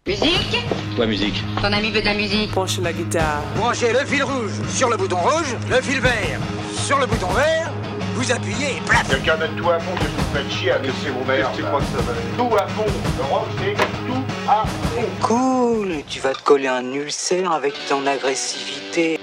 Musique ? Ouais, musique. Ton ami veut de la musique. Branche la guitare. Branchez le fil rouge sur le bouton rouge, le fil vert sur le bouton vert, vous appuyez et plaf. Quelqu'un donne tout à fond, que vous faites chier à laisser vos mères. Tu crois que ça va aller ? Tout à fond. Le rock, c'est tout à fond. Cool, tu vas te coller un ulcère avec ton agressivité.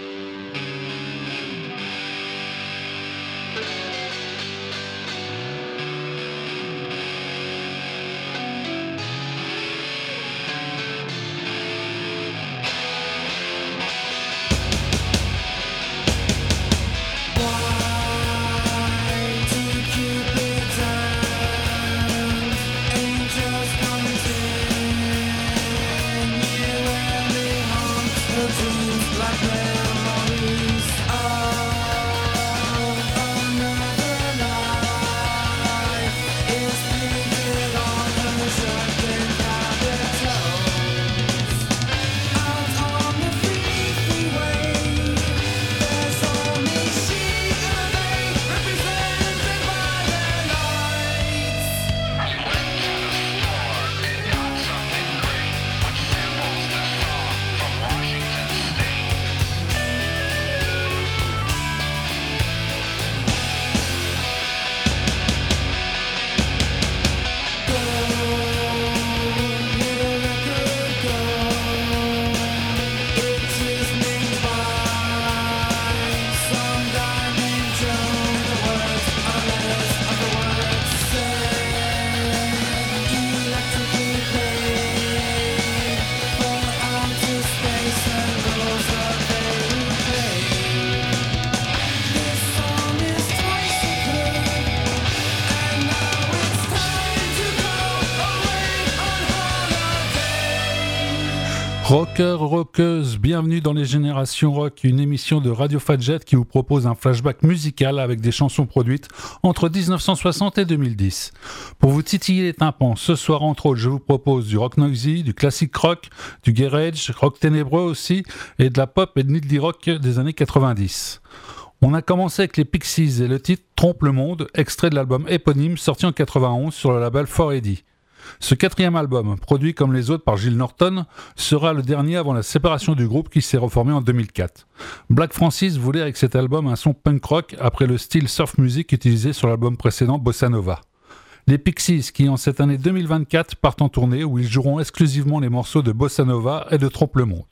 Rockers, rockeuses, bienvenue dans les Générations Rock, une émission de Radio Fadjet qui vous propose un flashback musical avec des chansons produites entre 1960 et 2010. Pour vous titiller les tympans, ce soir entre autres, je vous propose du rock noisy, du classique rock, du garage, rock ténébreux aussi, et de la pop et de l'indie rock des années 90. On a commencé avec les Pixies et le titre Trompe le monde, extrait de l'album éponyme sorti en 91 sur le label 4AD. Ce quatrième album, produit comme les autres par Gil Norton, sera le dernier avant la séparation du groupe qui s'est reformé en 2004. Black Francis voulait avec cet album un son punk rock après le style surf music utilisé sur l'album précédent Bossa Nova. Les Pixies qui en cette année 2024 partent en tournée où ils joueront exclusivement les morceaux de Bossa Nova et de Trompe le monde.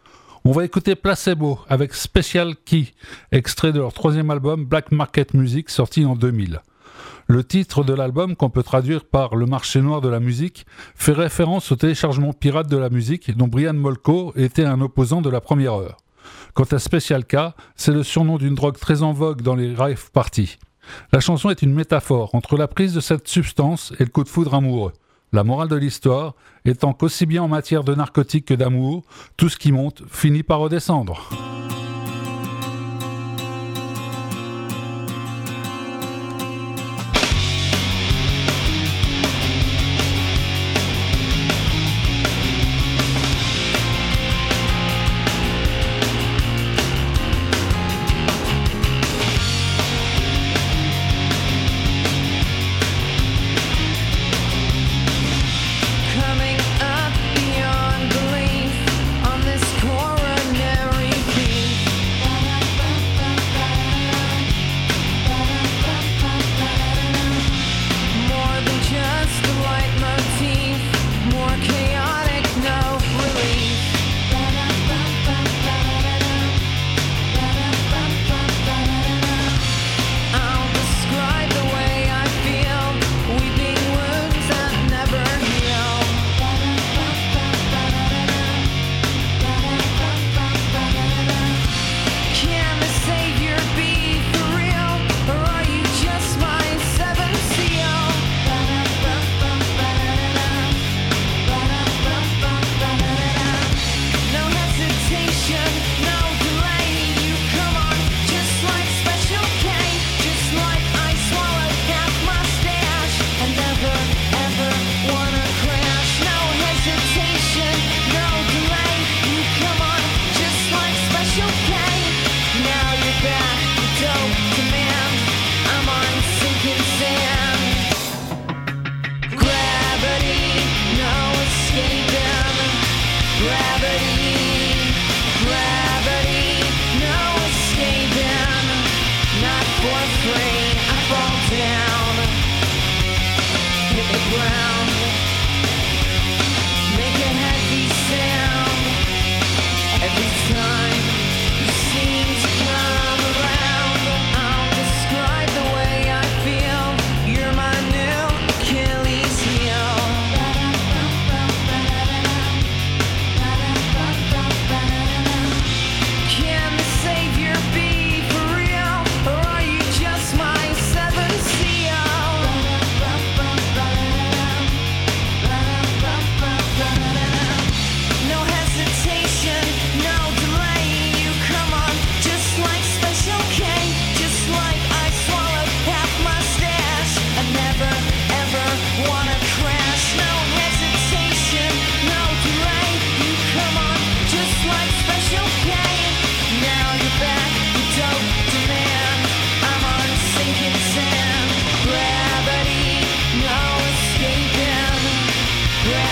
On va écouter Placebo avec Special Key, extrait de leur troisième album Black Market Music sorti en 2000. Le titre de l'album, qu'on peut traduire par « Le marché noir de la musique », fait référence au téléchargement pirate de la musique dont Brian Molko était un opposant de la première heure. Quant à Special K, c'est le surnom d'une drogue très en vogue dans les rave parties. La chanson est une métaphore entre la prise de cette substance et le coup de foudre amoureux. La morale de l'histoire étant qu'aussi bien en matière de narcotiques que d'amour, tout ce qui monte finit par redescendre. Coming up beyond belief on this coronary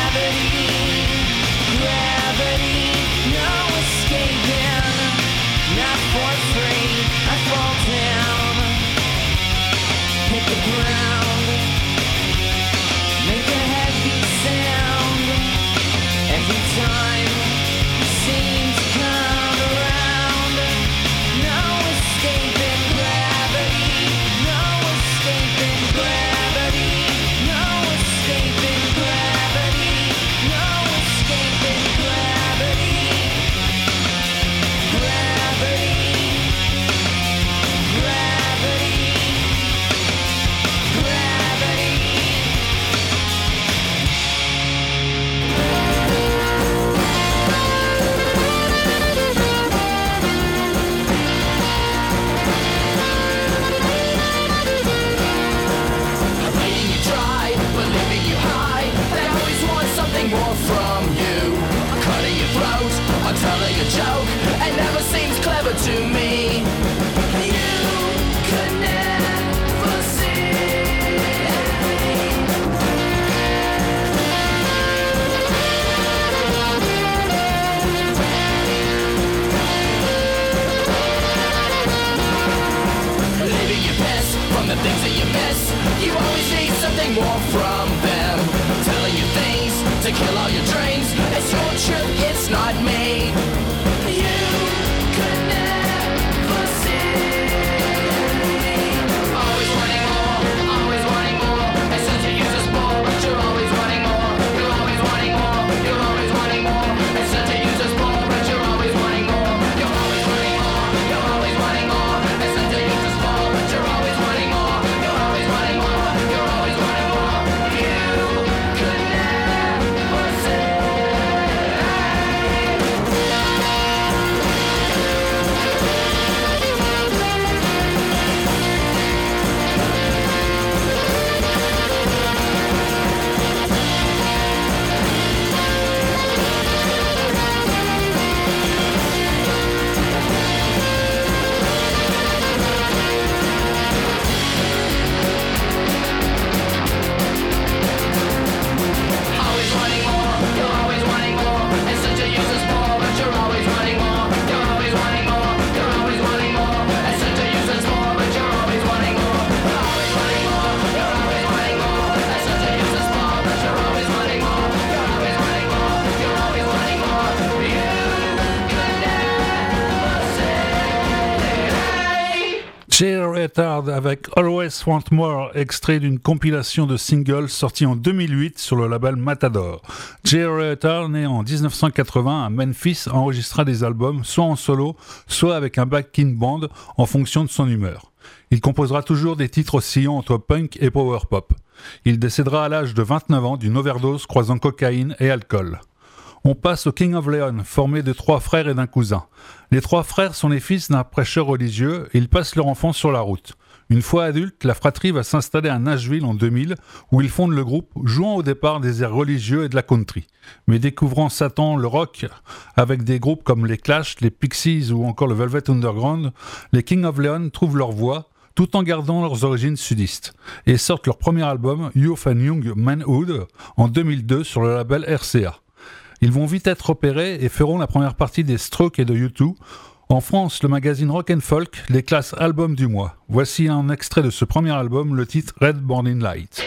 J. Retard avec Always Want More, extrait d'une compilation de singles sortie en 2008 sur le label Matador. J. Retard, né en 1980 à Memphis, enregistra des albums soit en solo, soit avec un backing band en fonction de son humeur. Il composera toujours des titres oscillant entre punk et power pop. Il décédera à l'âge de 29 ans d'une overdose croisant cocaïne et alcool. On passe au King of Leon, formé de 3 frères et d'un cousin. Les 3 frères sont les fils d'un prêcheur religieux et ils passent leur enfance sur la route. Une fois adultes, la fratrie va s'installer à Nashville en 2000, où ils fondent le groupe, jouant au départ des airs religieux et de la country. Mais découvrant Satan, le rock, avec des groupes comme les Clash, les Pixies ou encore le Velvet Underground, les King of Leon trouvent leur voie, tout en gardant leurs origines sudistes, et sortent leur premier album, Youth and Young Manhood, en 2002 sur le label RCA. Ils vont vite être repérés et feront la première partie des Strokes et de U2. En France, le magazine Rock & Folk les classe album du mois. Voici un extrait de ce premier album, le titre Red Burning Light.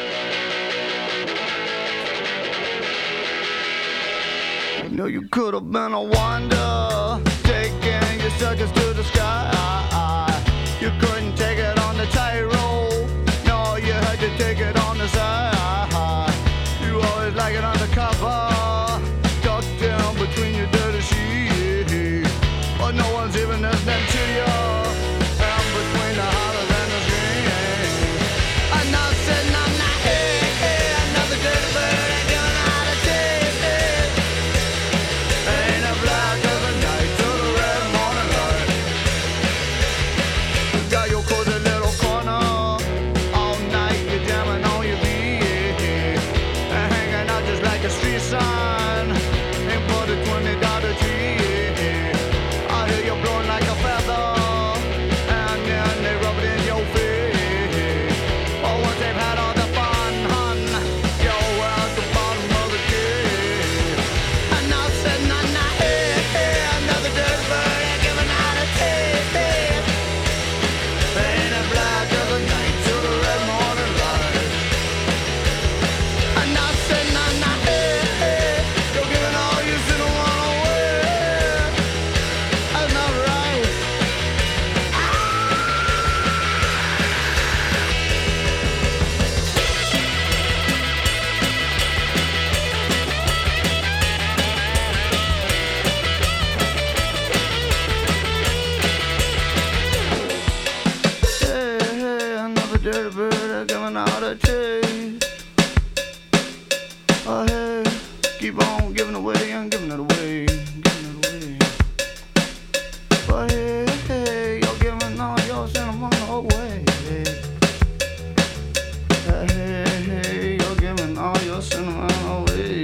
You know you could have been a wonder, taking your circus to the sky. You couldn't take it on the tightrope, no, you had to take it on the side. You always like it undercover, tucked down between your dirty sheets, but no one's even listening to you. I'm between the hollers and the screams. I'm not sitting on the hey, another dirty bird ain't gonna know how to taste it. Ain't a black as a night to the red morning light. You got your out of taste. Oh, hey, keep on giving away and giving it away, giving it away. Oh, hey, hey, you're giving all your sentimental away. Hey, hey, you're giving all your sentimental away.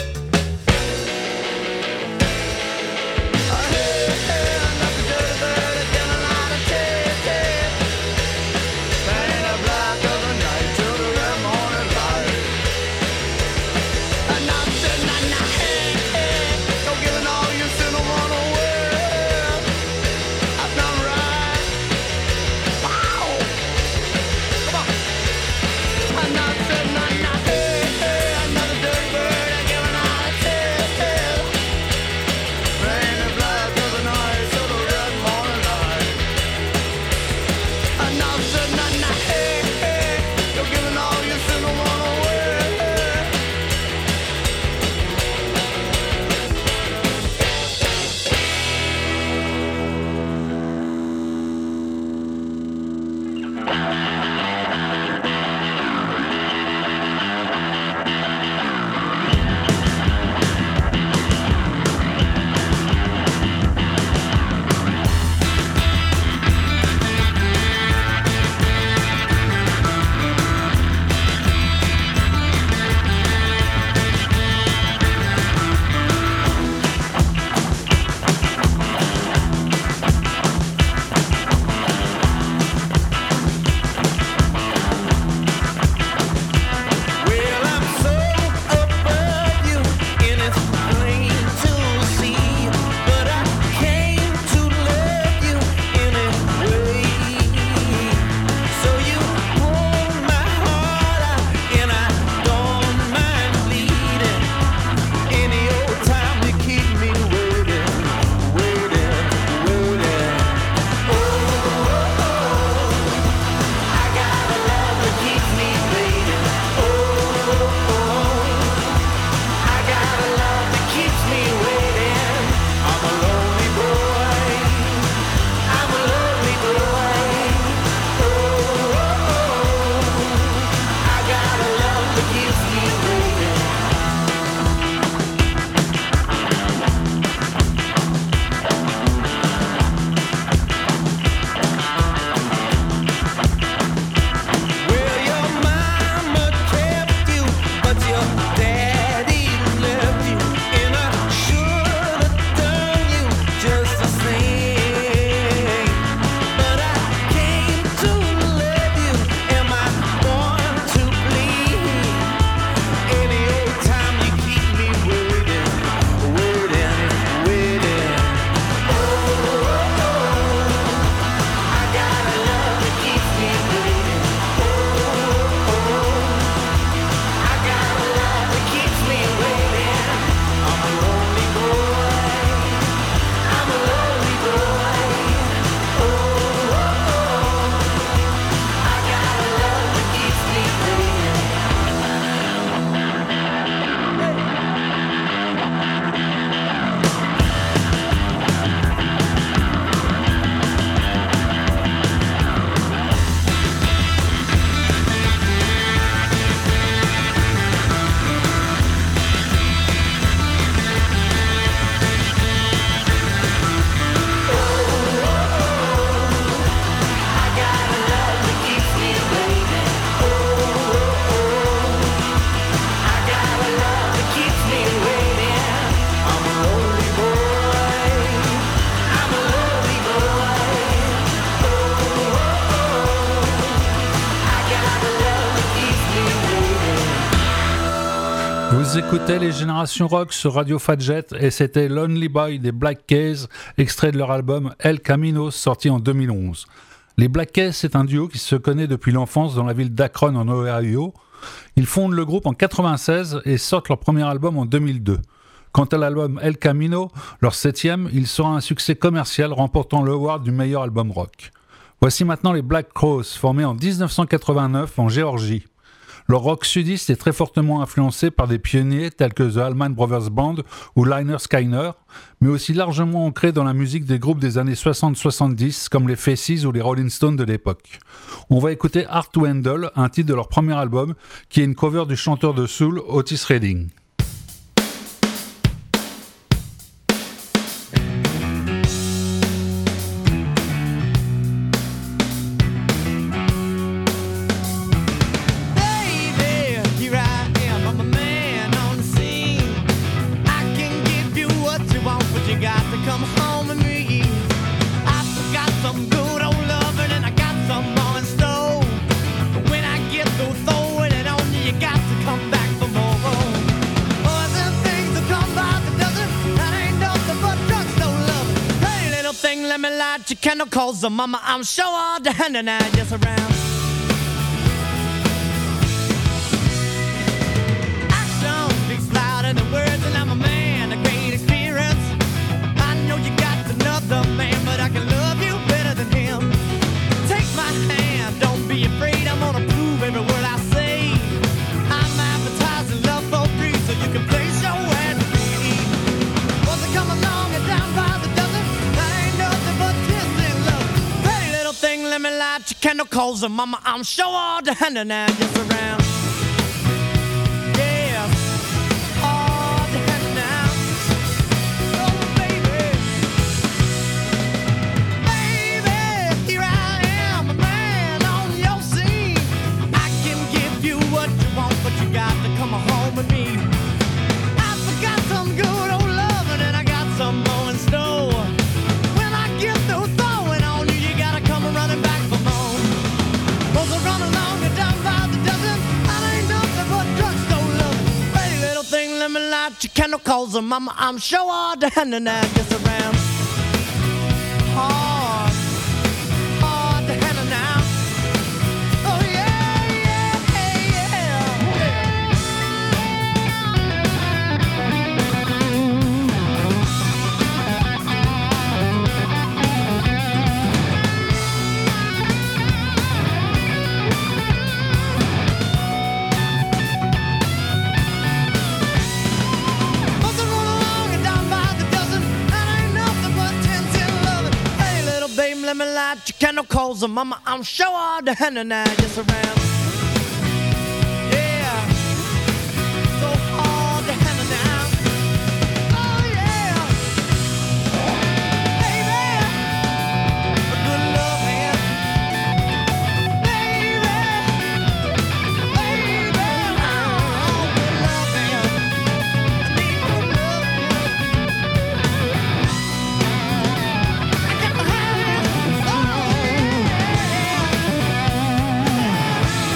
Vous écoutez les Générations Rock sur Radio Fadjet et c'était Lonely Boy des Black Keys, extrait de leur album El Camino sorti en 2011. Les Black Keys, c'est un duo qui se connaît depuis l'enfance dans la ville d'Akron en Ohio. Ils fondent le groupe en 1996 et sortent leur premier album en 2002. Quant à l'album El Camino, leur 7e, il sera un succès commercial remportant le award du meilleur album rock. Voici maintenant les Black Crowes, formés en 1989 en Géorgie. Leur rock sudiste est très fortement influencé par des pionniers tels que The Allman Brothers Band ou Lynyrd Skynyrd, mais aussi largement ancré dans la musique des groupes des années 60-70 comme les Faces ou les Rolling Stones de l'époque. On va écouter Hard to Handle, un titre de leur premier album, qui est une cover du chanteur de soul Otis Redding. Your candle calls the mama, I'm sure all the hand and I just around. Action speaks louder than words, and I'm a man of great experience. I know you got another man, but I can love you better than him. Take my hand, don't be afraid, I'm gonna prove every word I say. I'm advertising love for free, so you can place your ad with me. Once I come along and down by the dozen, that ain't nothing but thing, let me light your candle, calls her mama, I'm sure all the hand and I just around. Yeah, all the hand and now. Oh baby, baby, here I am, a man on your scene. I can give you what you want, but you got to come home with me. I forgot some good old loving and I got some more in store. When I get through throwing on you, you gotta come running back for more. Cause I run along and down by the dozen, I ain't nothing but drugstore loving. Pretty little thing, let me light your candle, calls her mama, I'm sure all the hand and I gets around. Hard, hard to handle now. Oh yeah, yeah, yeah. Let me light your candle, calls her mama, I'm sure all the hand and I just around. Yeah, so hard to handle now. Oh yeah, baby, a good love hand. Baby, oh, good love hand. I need good love hand. I got to have it.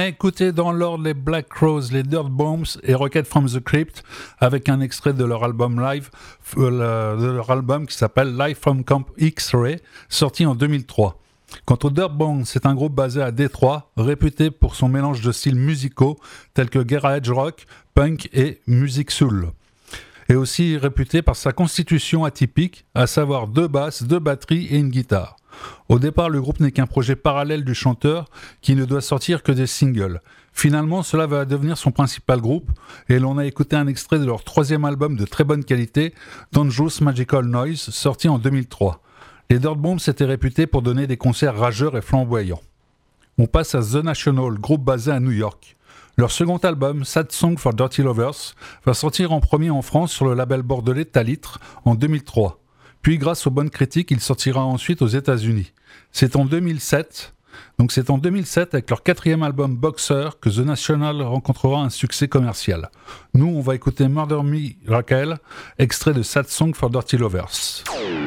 a écouté dans l'ordre les Black Crowes, les Dirt Bombs et Rocket from the Crypt avec un extrait de leur album live, de leur album qui s'appelle Live from Camp X-Ray, sorti en 2003. Quant aux Dirt Bombs, c'est un groupe basé à Détroit, réputé pour son mélange de styles musicaux tels que garage rock, punk et musique soul. Et aussi réputé par sa constitution atypique, à savoir 2 basses, 2 batteries et une guitare. Au départ, le groupe n'est qu'un projet parallèle du chanteur qui ne doit sortir que des singles. Finalement, cela va devenir son principal groupe et l'on a écouté un extrait de leur 3e album de très bonne qualité, Dangerous Magical Noise, sorti en 2003. Les Dirt Bombs étaient réputés pour donner des concerts rageurs et flamboyants. On passe à The National, groupe basé à New York. Leur second album, Sad Song for Dirty Lovers, va sortir en premier en France sur le label bordelais Talitre en 2003. Puis grâce aux bonnes critiques, il sortira ensuite aux États-Unis. C'est en 2007 avec leur 4e album Boxer que The National rencontrera un succès commercial. Nous, on va écouter Murder Me Raquel, extrait de Sad Song for Dirty Lovers.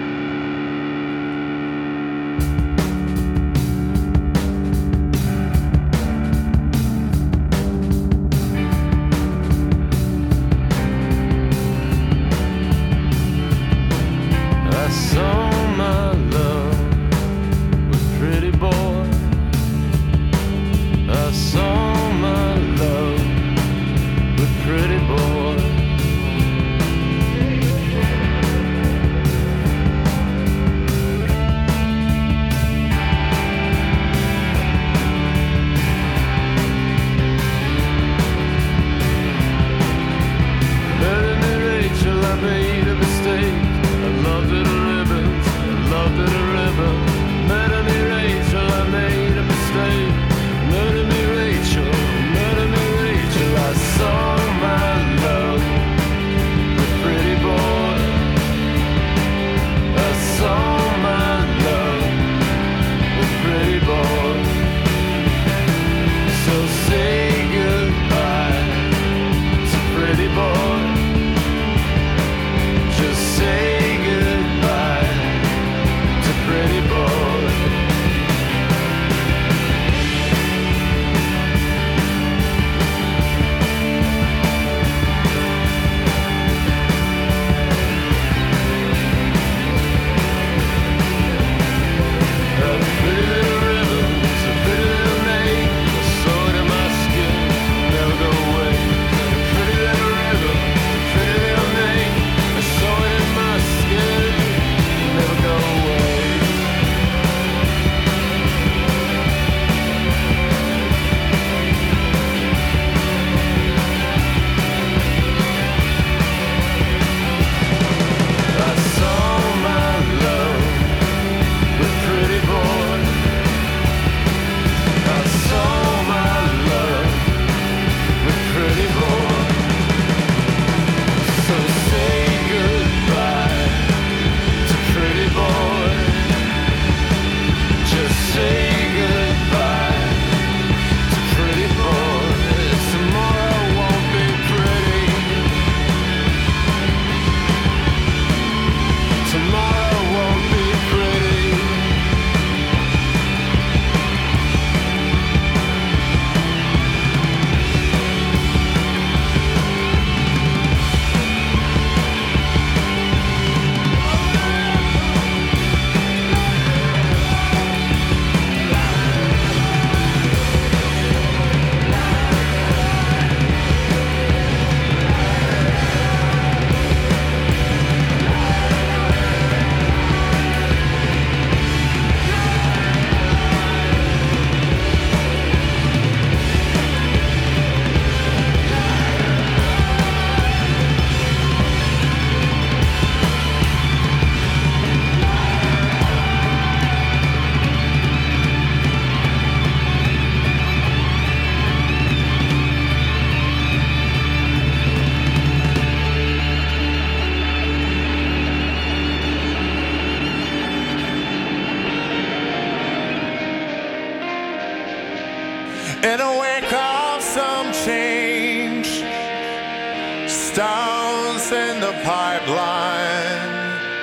in a wake of some change, stones in the pipeline,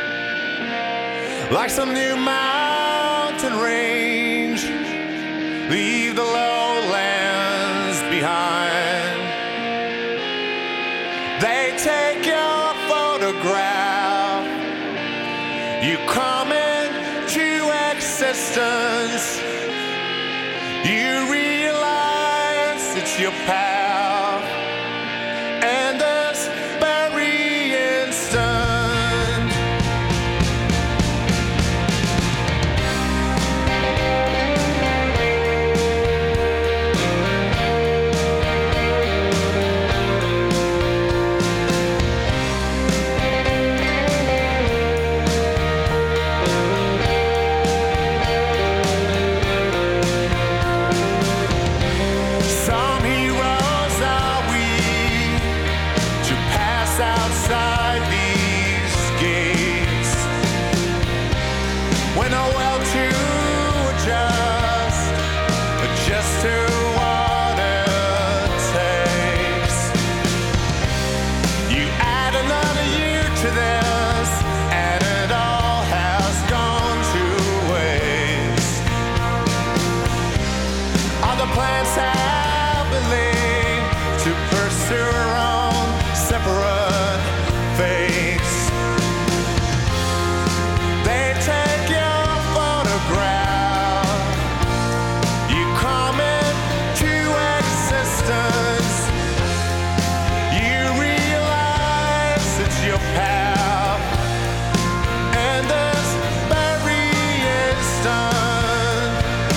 like some new mountain range, leave the lowlands existence. You realize it's your path, and that's very instant. Some heroes are we to pass outside these gates, when a well to adjust to what it takes. You add another year to this, and it all has gone to waste. Other plans have been linked to pursue our own separate fates. They take your photograph, you come into existence. You realize it's your path, and this very instant.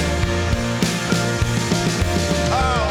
Oh.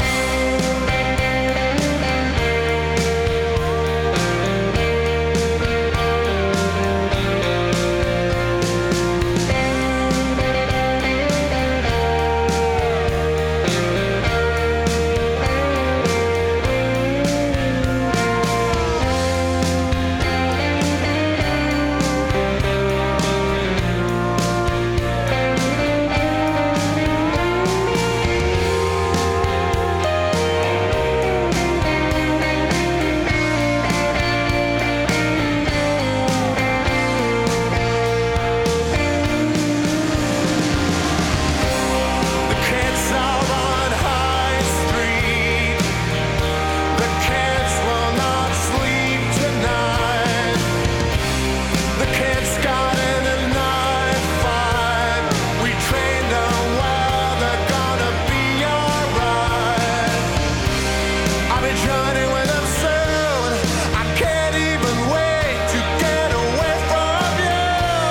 The kids are on High Street. The kids will not sleep tonight. The kids got in a knife fight. We trained them well, they're gonna be alright. I'll be joining with them soon. I can't even wait to get away from you.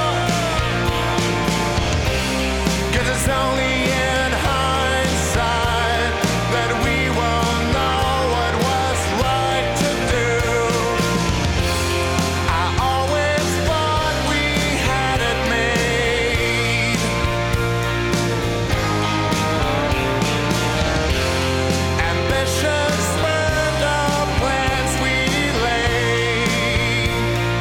'Cause it's only in hindsight that we will know what was right to do. I always thought we had it made. Ambitions spurned our plans we laid.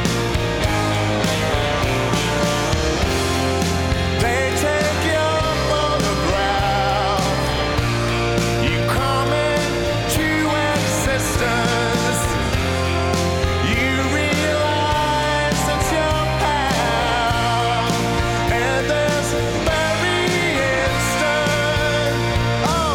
They take your photograph, you come into existence. You realize it's your path, and this very instant. Oh.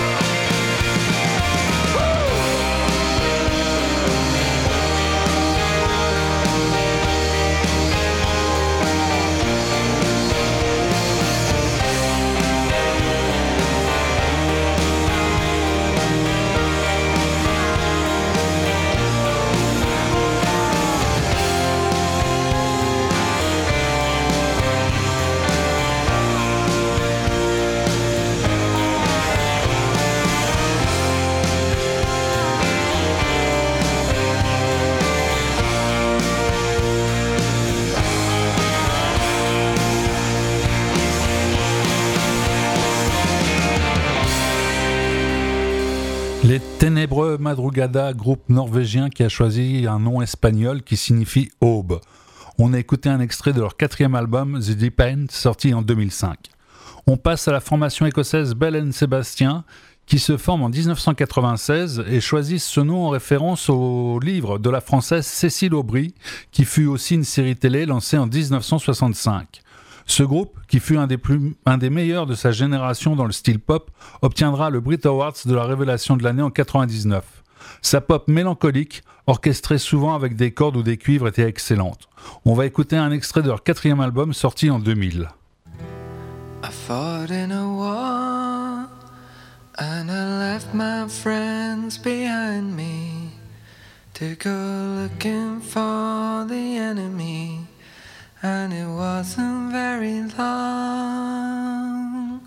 Les Ténébreux Madrugada, groupe norvégien qui a choisi un nom espagnol qui signifie aube. On a écouté un extrait de leur 4e album, The Deep End, sorti en 2005. On passe à la formation écossaise Bell & Sebastian, qui se forme en 1996 et choisissent ce nom en référence au livre de la française Cécile Aubry, qui fut aussi une série télé lancée en 1965. Ce groupe, qui fut un des meilleurs de sa génération dans le style pop, obtiendra le Brit Awards de la révélation de l'année en 99. Sa pop mélancolique, orchestrée souvent avec des cordes ou des cuivres, était excellente. On va écouter un extrait de leur 4e album sorti en 2000. I fought in a war and I left my friends behind me to go looking for the enemy, and it wasn't very long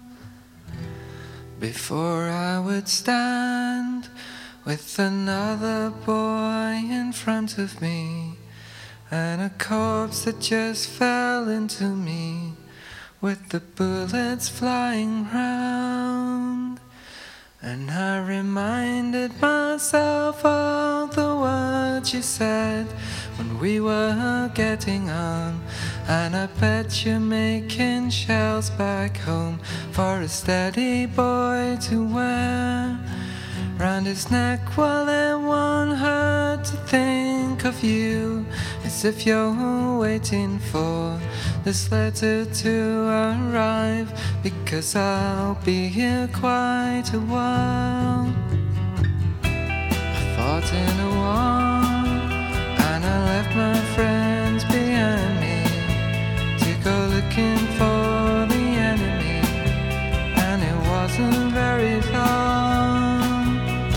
before I would stand with another boy in front of me and a corpse that just fell into me with the bullets flying round. And I reminded myself of the words you said when we were getting on, and I bet you're making shells back home for a steady boy to wear round his neck while it won't hurt to think of you, as if you're waiting for this letter to arrive, because I'll be here quite a while. I fought in a war and I left my friends behind me to go looking for the enemy, and it wasn't very long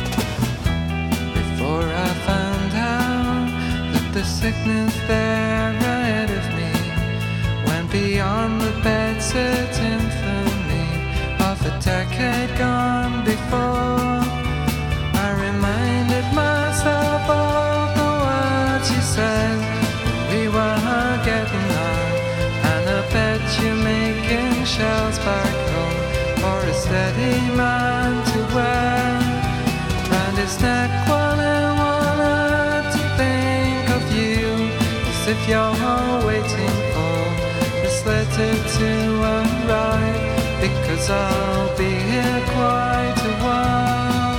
before I found out that the sickness there ahead of me went beyond the bed-set infamy of a decade gone before. I reminded myself of the words you said when we were getting on, and I bet you're making shells back home for a steady man to wear round his neck while I wanted to think of you, as if you're waiting for this letter to arrive, because I'll be here quite a while.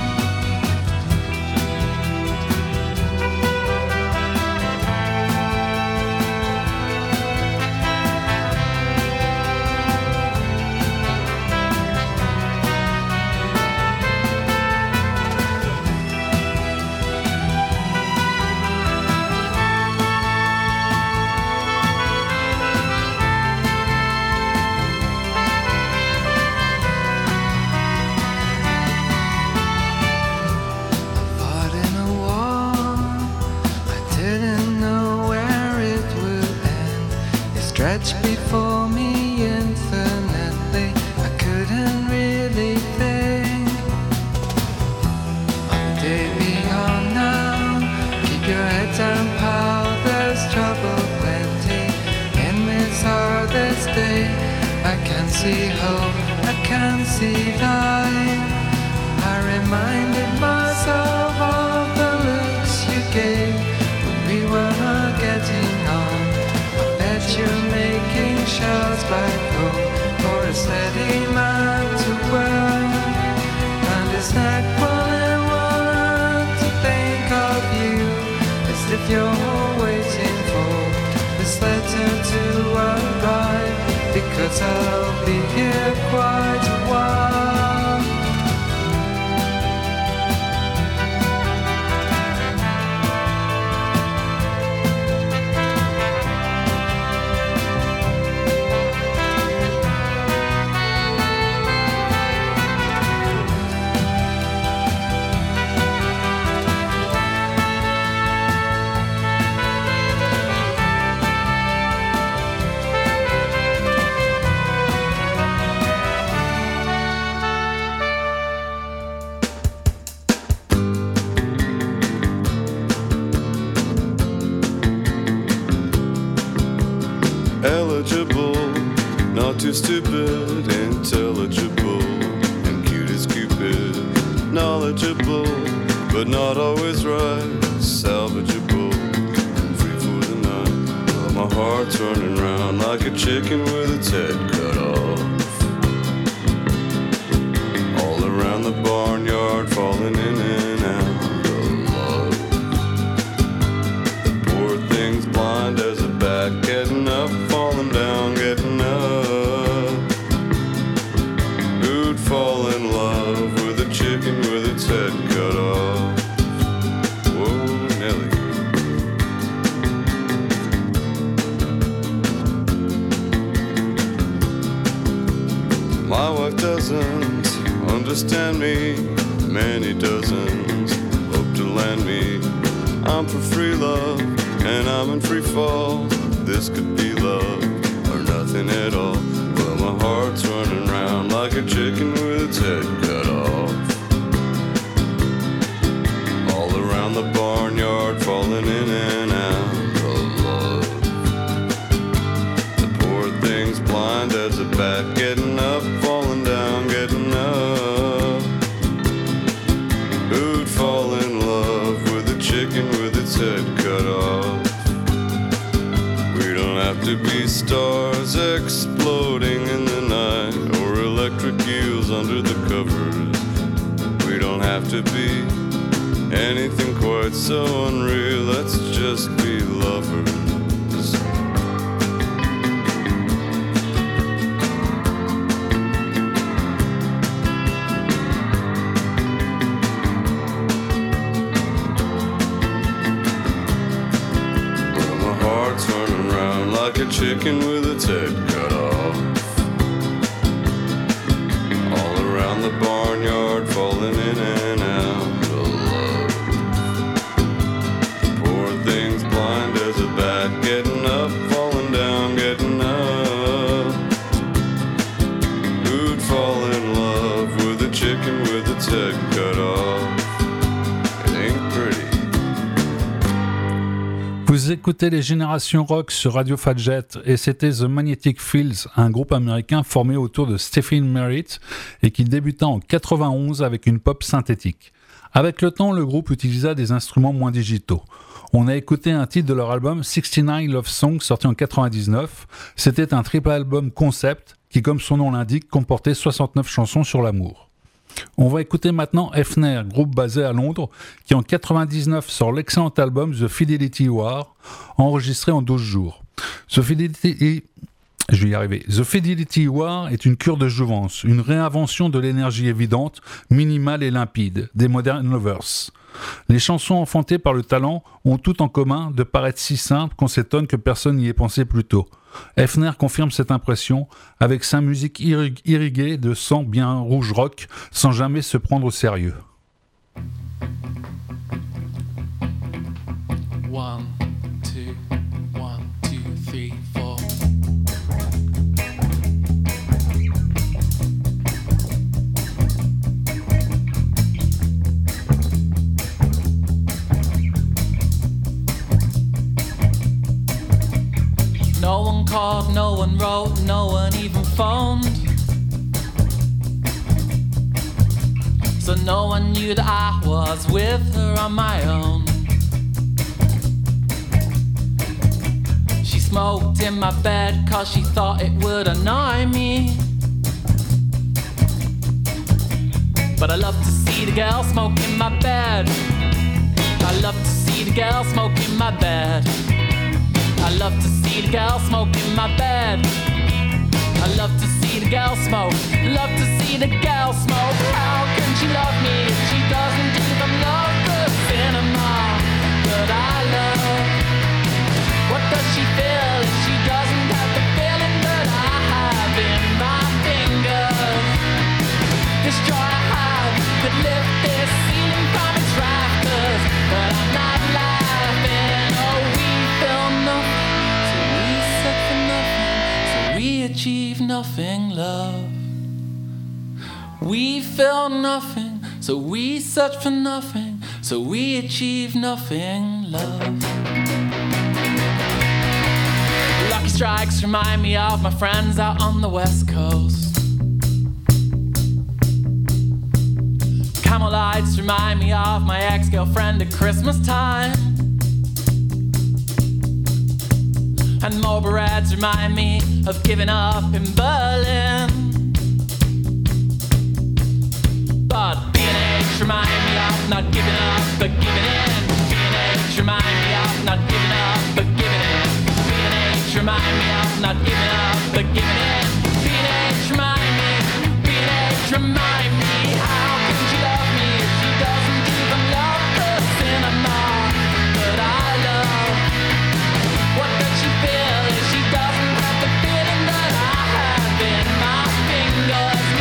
Stretched before me infinitely, I couldn't really think of the day beyond now. Keep your head down, pal, there's trouble plenty in this hardest day. I can see hope, I can see light. I reminded myself of the looks you gave when we were getting on. You're making shells back home for a steady man to wear and his neck while I want to think of you, as if you're waiting for this letter to arrive, because I'll be here quite a while. Eligible, not too stupid, intelligible, and cute as Cupid. Knowledgeable, but not always right. Salvageable, and free for the night. But my heart's running round like a chicken with its head cut off. All around the barnyard, falling in and out of love. The poor thing's blind as a bat, getting up, falling down, getting up. Who'd fall in love with a chicken with its head cut off? Whoa, Nelly. My wife doesn't understand me. Many dozens hope to land me. I'm for free love, and I'm in free fall. This could be love or nothing at all. But my heart's running round like a chicken with its head cut off. All around the barnyard, falling in and out of love. The poor thing's blind as a bat, getting up, falling down, getting up. Who'd fall in love with a chicken with its head cut off? We don't have to be stars exploding in the night or electric eels under the covers. We don't have to be anything quite so unreal. Let's just be lovers. Like a chicken with its head cut off. All around the barnyard, falling in and out of love. Poor thing's blind as a bat, getting up, falling down, getting up. Who'd fall in love with a chicken with its head cut off? It ain't pretty. Vous écoutez les Générations Rock sur Radio Fadjet et c'était The Magnetic Fields, un groupe américain formé autour de Stephen Merritt et qui débuta en 91 avec une pop synthétique. Avec le temps, le groupe utilisa des instruments moins digitaux. On a écouté un titre de leur album 69 Love Songs sorti en 99. C'était un triple album concept qui, comme son nom l'indique, comportait 69 chansons sur l'amour. On va écouter maintenant Hefner, groupe basé à Londres, qui en 99 sort l'excellent album The Fidelity War, enregistré en 12 jours. The Fidelity War est une cure de jouvence, une réinvention de l'énergie évidente, minimale et limpide, des Modern Lovers. Les chansons enfantées par le talent ont tout en commun de paraître si simples qu'on s'étonne que personne n'y ait pensé plus tôt. Hefner confirme cette impression avec sa musique irriguée de sang bien rouge rock sans jamais se prendre au sérieux. 1, 2, 1, 2, 3, 4. No one called, no one wrote, no one even phoned. So no one knew that I was with her on my own. She smoked in my bed cause she thought it would annoy me. But I love to see the girl smoke in my bed. I love to see the girl smoke in my bed. I love to see the girl smoke in my bed. I love to see the girl smoke. Love to see the girl smoke. How can she love me if she doesn't even love the cinema that I love? What does she feel if she doesn't have the feeling that I have in my fingers? This joy I have could lift this ceiling from its rafters, but I'm not laughing. Oh, we feel nothing, so we search for nothing, so we achieve nothing, love. We feel nothing, so we search for nothing, so we achieve nothing, love. Lucky strikes remind me of my friends out on the West Coast. Camel lights remind me of my ex-girlfriend at Christmas time. And Marlboro Reds remind me of giving up in Berlin. But B&H remind me of not giving up but giving in. B&H remind me of not giving up but giving in. B&H remind me of not giving up but giving in. B&H remind me, how can she love me if she doesn't even love the cinema that I love? What does she feel if she doesn't have the feeling that I have in my fingers?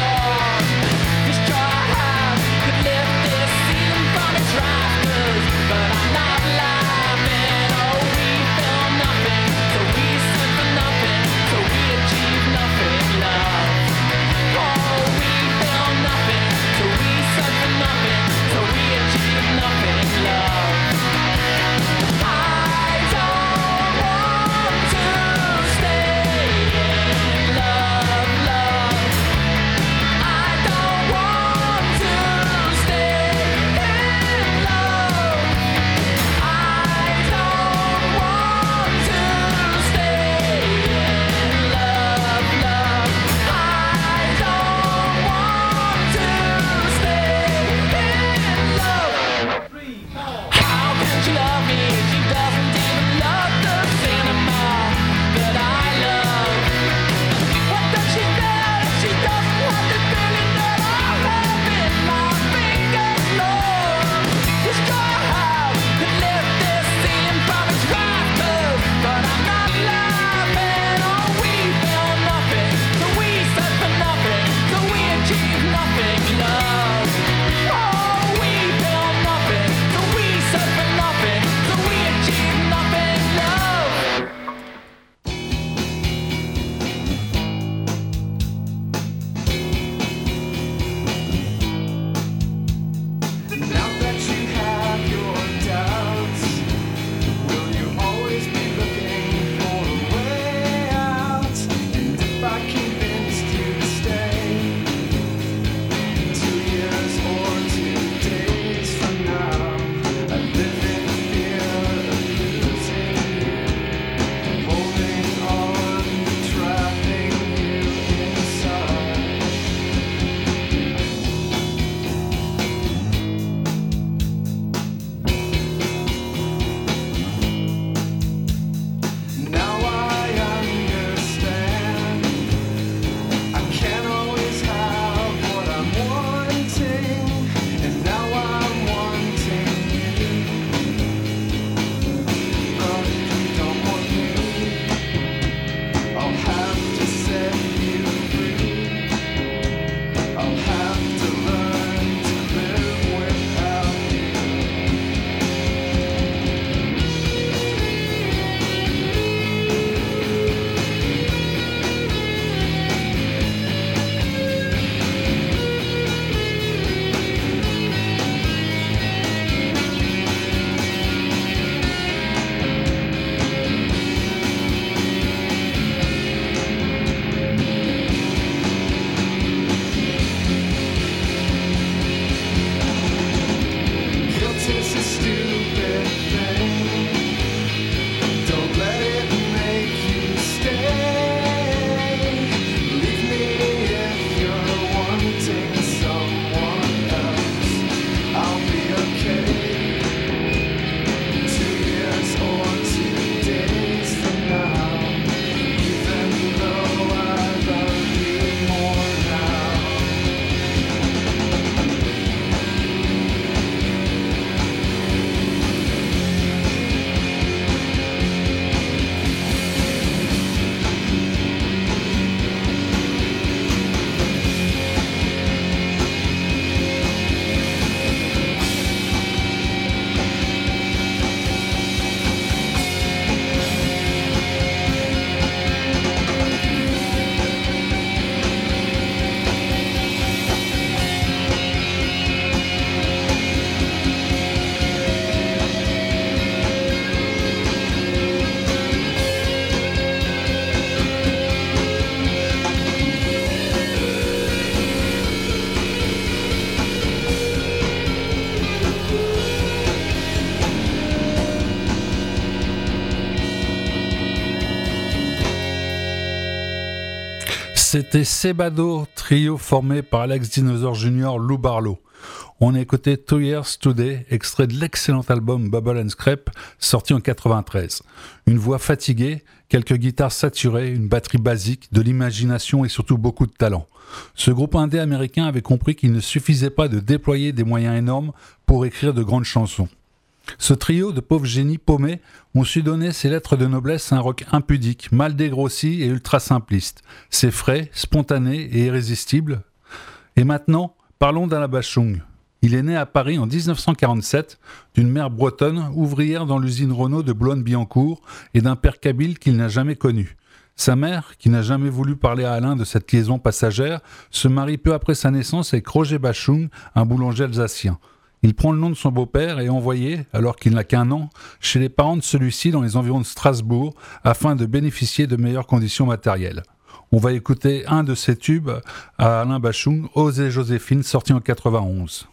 C'était Sebado, trio formé par Alex Dinosaur Jr., Lou Barlow. On a écouté 2 Years Today, extrait de l'excellent album Bubble and Scrape, sorti en 93. Une voix fatiguée, quelques guitares saturées, une batterie basique, de l'imagination et surtout beaucoup de talent. Ce groupe indé américain avait compris qu'il ne suffisait pas de déployer des moyens énormes pour écrire de grandes chansons. Ce trio de pauvres génies paumés ont su donner ses lettres de noblesse à un rock impudique, mal dégrossi et ultra simpliste. C'est frais, spontané et irrésistible. Et maintenant, parlons d'Alain Bashung. Il est né à Paris en 1947 d'une mère bretonne, ouvrière dans l'usine Renault de Boulogne-Billancourt et d'un père kabyle qu'il n'a jamais connu. Sa mère, qui n'a jamais voulu parler à Alain de cette liaison passagère, se marie peu après sa naissance avec Roger Bashung, un boulanger alsacien. Il prend le nom de son beau-père et est envoyé, alors qu'il n'a qu'un an, chez les parents de celui-ci dans les environs de Strasbourg afin de bénéficier de meilleures conditions matérielles. On va écouter un de ses tubes à Alain Bashung, Ose et Joséphine, sorti en 91.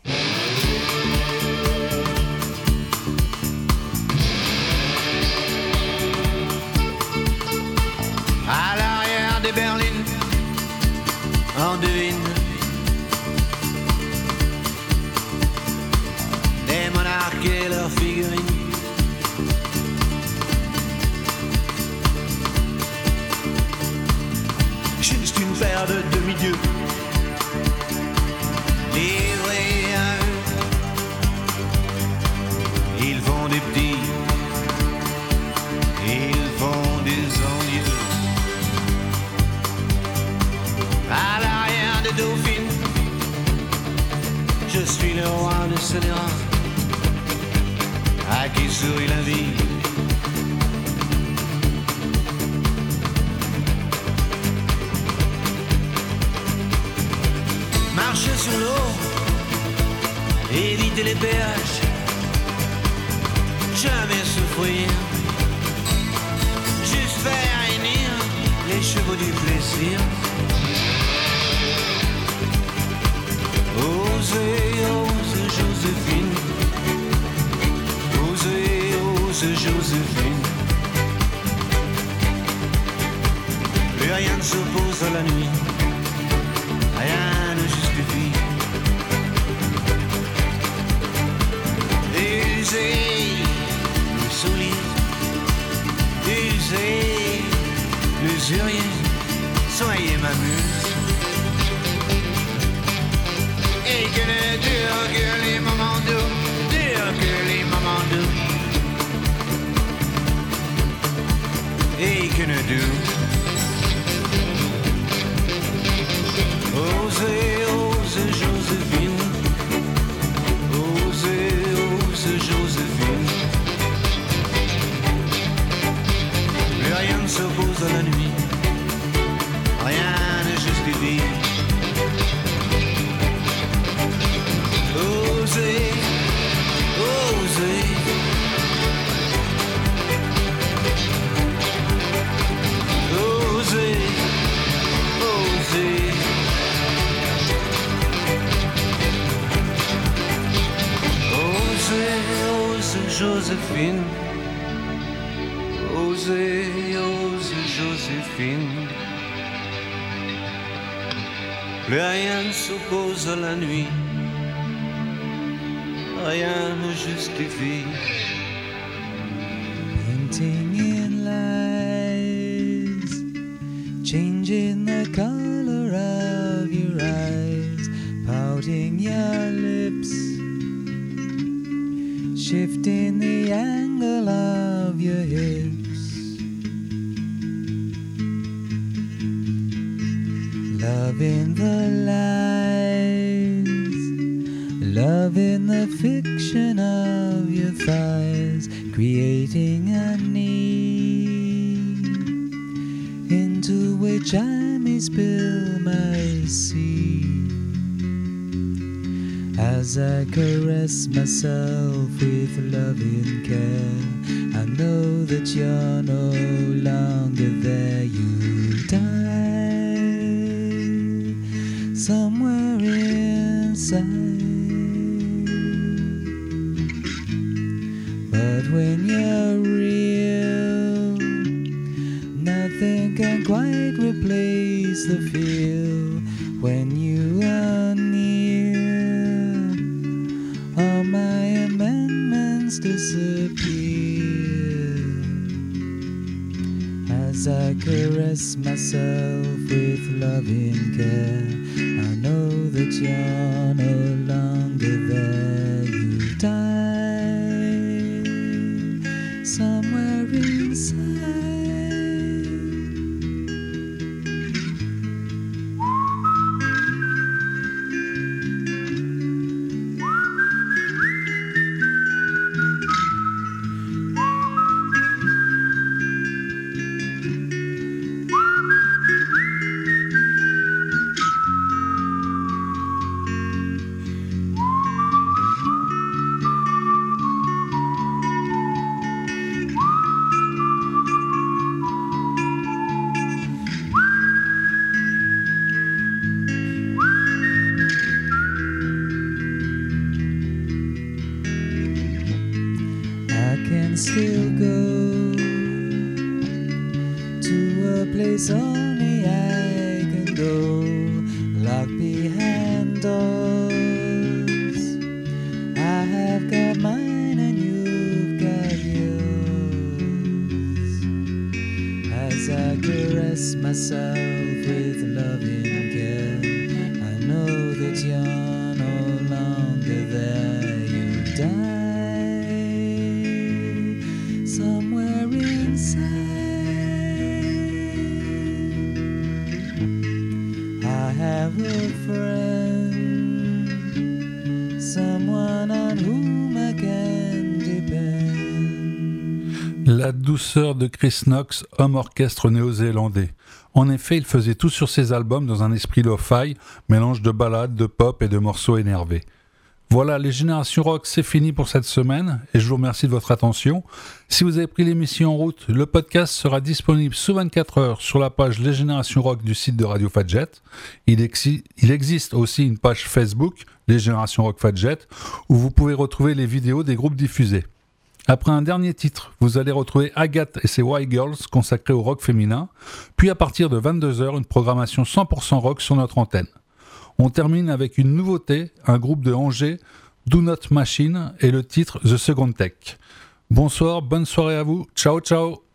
À l'arrière des berlines, on devine des monarques et leurs figurines. Juste une paire de demi-dieux livrés à eux. Ils font des petits, ils font des envieux. À l'arrière des dauphines, je suis le roi de scélérat, à qui sourit la vie. Marcher sur l'eau, éviter les péages, jamais souffrir, juste faire hennir les chevaux du plaisir. Osez, ose Joséphine, osez, ose Joséphine. Plus rien ne s'oppose à la nuit, rien ne justifie. Usez le soulier, usez l'usurier, soyez ma muse. Et que ne durent que les moments doux, durent que les moments doux. Et que ne durent. Osez, ose Joséphine, osez, ose Joséphine. Plus rien ne s'oppose à la nuit, rien ne justifie. Osez, osez. Osez, osez. Joséphine, osez, ose Joséphine. Plus rien ne s'oppose à la nuit, rien ne justifie. Painting in lies, changing the color of your eyes, pouting your lips, shifting the angle of your hips. Loving the lies, loving the fiction of your thighs, creating a need into which I may spill my seed. As I caress myself with loving care, I know that you're no longer there. You died somewhere inside. But when you're real, nothing can quite replace the feel caress myself with loving care. I know that you're no longer there. You died somewhere inside. Still go to a place only I can go, locked behind doors. I have got mine and you've got yours. As I caress myself with loving care, I know that you're no longer there. You die somewhere inside. I have a friend, someone on whom I can depend. La douceur de Chris Knox, homme orchestre néo-zélandais. En effet, il faisait tout sur ses albums dans un esprit lo-fi, mélange de ballades, de pop et de morceaux énervés. Voilà, les Générations Rock, c'est fini pour cette semaine et je vous remercie de votre attention. Si vous avez pris l'émission en route, le podcast sera disponible sous 24 heures sur la page Les Générations Rock du site de Radio Fadjet. Il existe aussi une page Facebook, Les Générations Rock Fadjet, où vous pouvez retrouver les vidéos des groupes diffusés. Après un dernier titre, vous allez retrouver Agathe et ses White Girls consacrés au rock féminin, puis à partir de 22h, une programmation 100% rock sur notre antenne. On termine avec une nouveauté, un groupe de Angers, Do Not Machine, et le titre The Second Take. Bonsoir, bonne soirée à vous, ciao ciao.